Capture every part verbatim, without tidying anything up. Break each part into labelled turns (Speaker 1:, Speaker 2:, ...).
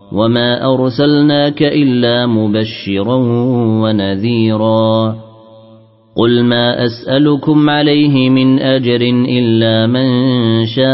Speaker 1: وما أرسلناك إلا مبشرا ونذيرا قل ما أسألكم عليه من أجر إلا من شاء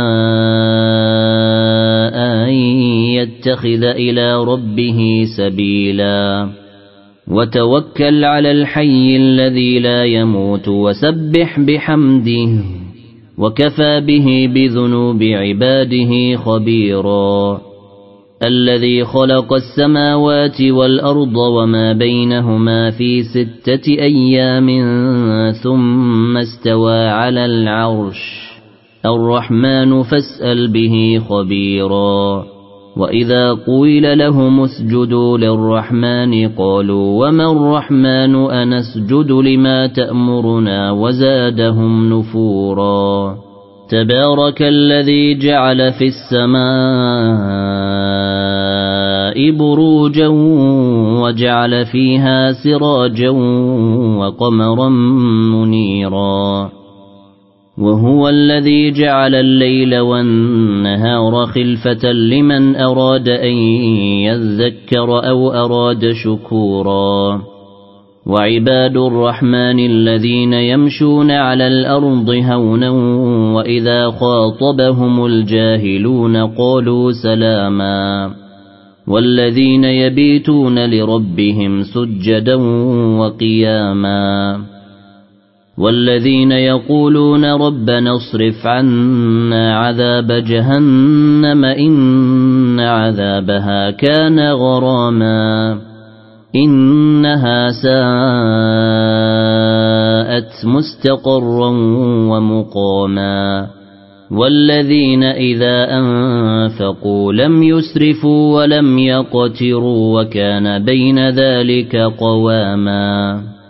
Speaker 1: أن يتخذ إلى ربه سبيلا وتوكل على الحي الذي لا يموت وسبح بحمده وكفى به بذنوب عباده خبيرا الذي خلق السماوات والأرض وما بينهما في ستة أيام ثم استوى على العرش الرحمن فاسأل به خبيرا وإذا قيل لهم اسجدوا للرحمن قالوا وما الرحمن أنسجد لما تأمرنا وزادهم نفورا تبارك الذي جعل في السماء بروجا وجعل فيها سراجا وقمرا منيرا وهو الذي جعل الليل والنهار خلفة لمن أراد أن يذكر أو أراد شكورا وعباد الرحمن الذين يمشون على الأرض هونا وإذا خاطبهم الجاهلون قالوا سلاما والذين يبيتون لربهم سجدا وقياما والذين يقولون ربنا اصرف عنا عذاب جهنم إن عذابها كان غراما إنها ساءت مستقرا ومقاما والذين إذا أنفقوا لم يسرفوا ولم يقتروا وكان بين ذلك قواما